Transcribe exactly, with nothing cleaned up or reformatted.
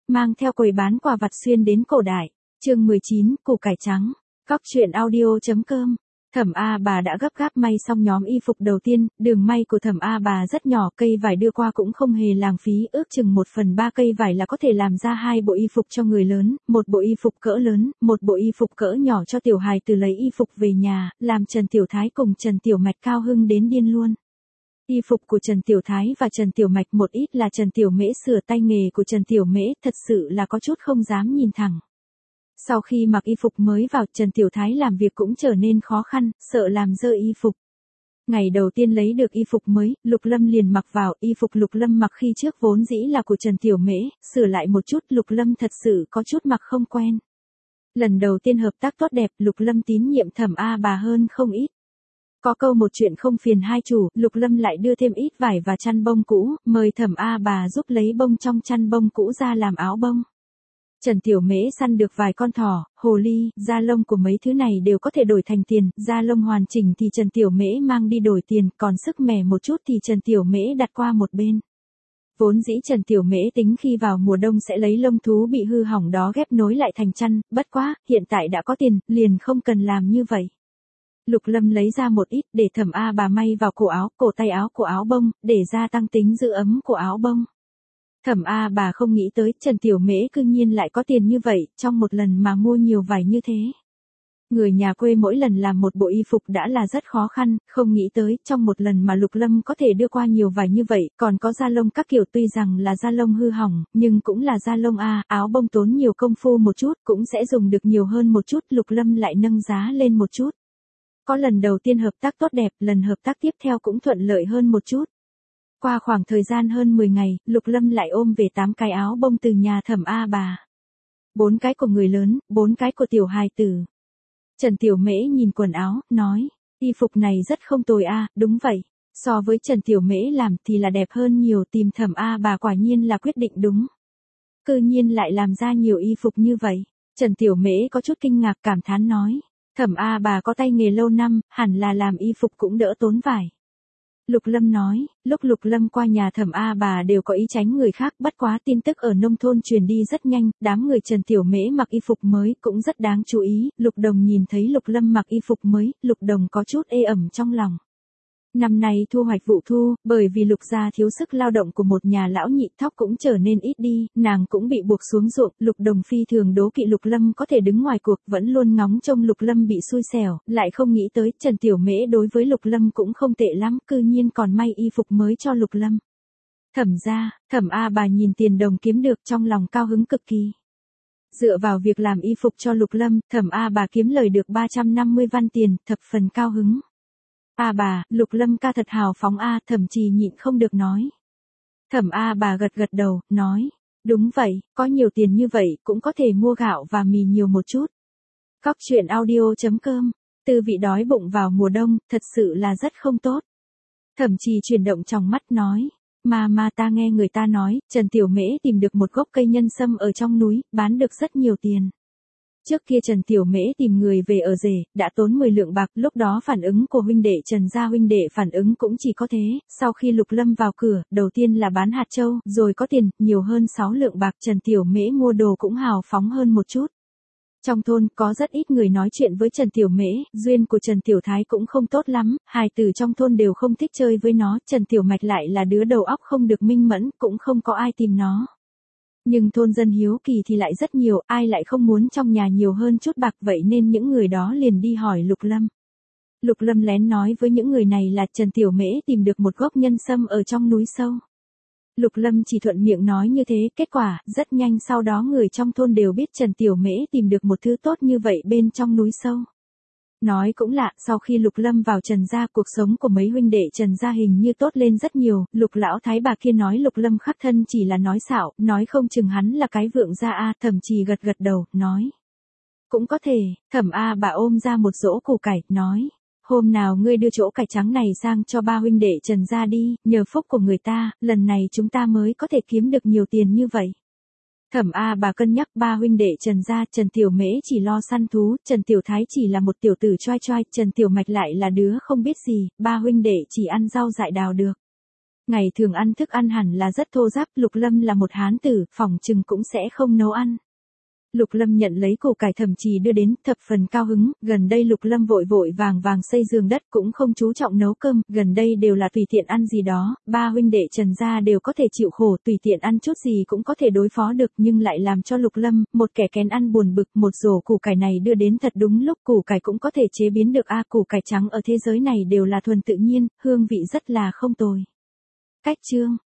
mang theo quầy bán quà vặt xuyên đến cổ đại. Chương mười chín, củ cải trắng. Góc truyện audio.com. Thẩm A Bà đã gấp gáp may xong nhóm y phục đầu tiên, đường may của Thẩm A Bà rất nhỏ, cây vải đưa qua cũng không hề lãng phí, ước chừng một phần ba cây vải là có thể làm ra hai bộ y phục cho người lớn, một bộ y phục cỡ lớn, một bộ y phục cỡ nhỏ cho tiểu hài từ lấy y phục về nhà, làm Trần Tiểu Thái cùng Trần Tiểu Mạch cao hưng đến điên luôn. Y phục của Trần Tiểu Thái và Trần Tiểu Mạch một ít là Trần Tiểu Mễ sửa, tay nghề của Trần Tiểu Mễ thật sự là có chút không dám nhìn thẳng. Sau khi mặc y phục mới vào, Trần Tiểu Thái làm việc cũng trở nên khó khăn, sợ làm dơ y phục. Ngày đầu tiên lấy được y phục mới, Lục Lâm liền mặc vào, y phục Lục Lâm mặc khi trước vốn dĩ là của Trần Tiểu Mễ, sửa lại một chút, Lục Lâm thật sự có chút mặc không quen. Lần đầu tiên hợp tác tốt đẹp, Lục Lâm tín nhiệm Thẩm A Bà hơn không ít. Có câu một chuyện không phiền hai chủ, Lục Lâm lại đưa thêm ít vải và chăn bông cũ, mời Thẩm A Bà giúp lấy bông trong chăn bông cũ ra làm áo bông. Trần Tiểu Mễ săn được vài con thỏ, hồ ly, da lông của mấy thứ này đều có thể đổi thành tiền, da lông hoàn chỉnh thì Trần Tiểu Mễ mang đi đổi tiền, còn sức mẻ một chút thì Trần Tiểu Mễ đặt qua một bên. Vốn dĩ Trần Tiểu Mễ tính khi vào mùa đông sẽ lấy lông thú bị hư hỏng đó ghép nối lại thành chăn, bất quá, hiện tại đã có tiền, liền không cần làm như vậy. Lục Lâm lấy ra một ít để Thẩm A Bà may vào cổ áo, cổ tay áo của áo bông, để gia tăng tính giữ ấm của áo bông. Thẩm A Bà không nghĩ tới Trần Tiểu Mễ cư nhiên lại có tiền như vậy, trong một lần mà mua nhiều vải như thế. Người nhà quê mỗi lần làm một bộ y phục đã là rất khó khăn, không nghĩ tới trong một lần mà Lục Lâm có thể đưa qua nhiều vải như vậy, còn có da lông các kiểu, tuy rằng là da lông hư hỏng, nhưng cũng là da lông A, áo bông tốn nhiều công phu một chút, cũng sẽ dùng được nhiều hơn một chút, Lục Lâm lại nâng giá lên một chút. Có lần đầu tiên hợp tác tốt đẹp, lần hợp tác tiếp theo cũng thuận lợi hơn một chút. Qua khoảng thời gian hơn mười ngày, Lục Lâm lại ôm về tám cái áo bông từ nhà Thẩm A Bà. Bốn cái của người lớn, bốn cái của tiểu hài tử. Trần Tiểu Mễ nhìn quần áo, nói, y phục này rất không tồi a, đúng vậy. So với Trần Tiểu Mễ làm thì là đẹp hơn nhiều, tìm Thẩm A Bà quả nhiên là quyết định đúng. Cư nhiên lại làm ra nhiều y phục như vậy. Trần Tiểu Mễ có chút kinh ngạc, cảm thán nói, Thẩm A Bà có tay nghề lâu năm, hẳn là làm y phục cũng đỡ tốn vải. Lục Lâm nói, lúc Lục Lâm qua nhà Thẩm A Bà đều có ý tránh người khác, bất quá tin tức ở nông thôn truyền đi rất nhanh, đám người Trần Tiểu Mễ mặc y phục mới cũng rất đáng chú ý, Lục Đồng nhìn thấy Lục Lâm mặc y phục mới, Lục Đồng có chút ê ẩm trong lòng. Năm nay thu hoạch vụ thu, bởi vì Lục gia thiếu sức lao động của một nhà lão nhị, thóc cũng trở nên ít đi, nàng cũng bị buộc xuống ruộng, Lục Đồng phi thường đố kỵ Lục Lâm có thể đứng ngoài cuộc, vẫn luôn ngóng trông Lục Lâm bị xui xẻo, lại không nghĩ tới Trần Tiểu Mễ đối với Lục Lâm cũng không tệ lắm, cư nhiên còn may y phục mới cho Lục Lâm. Thẩm gia, Thẩm A Bà nhìn tiền đồng kiếm được trong lòng cao hứng cực kỳ. Dựa vào việc làm y phục cho Lục Lâm, Thẩm A Bà kiếm lời được ba trăm năm mươi văn tiền, thập phần cao hứng. A Bà, Lục Lâm ca thật hào phóng a, Thẩm Trì nhịn không được nói. Thẩm A Bà gật gật đầu, nói, đúng vậy, có nhiều tiền như vậy cũng có thể mua gạo và mì nhiều một chút. Góc truyện audio.com, tư vị đói bụng vào mùa đông, thật sự là rất không tốt. Thẩm Trì chuyển động trong mắt nói, mà mà ta nghe người ta nói, Trần Tiểu Mễ tìm được một gốc cây nhân sâm ở trong núi, bán được rất nhiều tiền. Trước kia Trần Tiểu Mễ tìm người về ở rể, đã tốn mười lượng bạc, lúc đó phản ứng của huynh đệ Trần gia huynh đệ phản ứng cũng chỉ có thế, sau khi Lục Lâm vào cửa, đầu tiên là bán hạt châu, rồi có tiền, nhiều hơn sáu lượng bạc, Trần Tiểu Mễ mua đồ cũng hào phóng hơn một chút. Trong thôn, có rất ít người nói chuyện với Trần Tiểu Mễ, duyên của Trần Tiểu Thái cũng không tốt lắm, hài tử trong thôn đều không thích chơi với nó, Trần Tiểu Mạch lại là đứa đầu óc không được minh mẫn, cũng không có ai tìm nó. Nhưng thôn dân hiếu kỳ thì lại rất nhiều, ai lại không muốn trong nhà nhiều hơn chút bạc, vậy nên những người đó liền đi hỏi Lục Lâm. Lục Lâm lén nói với những người này là Trần Tiểu Mễ tìm được một gốc nhân sâm ở trong núi sâu. Lục Lâm chỉ thuận miệng nói như thế, kết quả, rất nhanh sau đó người trong thôn đều biết Trần Tiểu Mễ tìm được một thứ tốt như vậy bên trong núi sâu. Nói cũng lạ, sau khi Lục Lâm vào Trần gia, cuộc sống của mấy huynh đệ Trần gia hình như tốt lên rất nhiều, Lục lão thái bà kia nói Lục Lâm khắc thân chỉ là nói xạo, nói không chừng hắn là cái vượng gia a, Thẩm Trì gật gật đầu, nói. Cũng có thể, Thẩm A Bà ôm ra một rổ củ cải, nói. Hôm nào ngươi đưa chỗ cải trắng này sang cho ba huynh đệ Trần gia đi, nhờ phúc của người ta, lần này chúng ta mới có thể kiếm được nhiều tiền như vậy. Thẩm A Bà cân nhắc ba huynh đệ Trần gia, Trần Tiểu Mễ chỉ lo săn thú, Trần Tiểu Thái chỉ là một tiểu tử choai choai, Trần Tiểu Mạch lại là đứa không biết gì, ba huynh đệ chỉ ăn rau dại đào được. ngày thường ăn thức ăn hẳn là rất thô ráp, Lục Lâm là một hán tử, phỏng chừng cũng sẽ không nấu ăn. Lục Lâm nhận lấy củ cải Thẩm Trì đưa đến, thập phần cao hứng, gần đây Lục Lâm vội vội vàng vàng xây giường đất cũng không chú trọng nấu cơm, gần đây đều là tùy tiện ăn gì đó, ba huynh đệ Trần gia đều có thể chịu khổ, tùy tiện ăn chút gì cũng có thể đối phó được, nhưng lại làm cho Lục Lâm, một kẻ kén ăn buồn bực, một rổ củ cải này đưa đến thật đúng lúc, củ cải cũng có thể chế biến được a, củ cải trắng ở thế giới này đều là thuần tự nhiên, hương vị rất là không tồi. Cách chương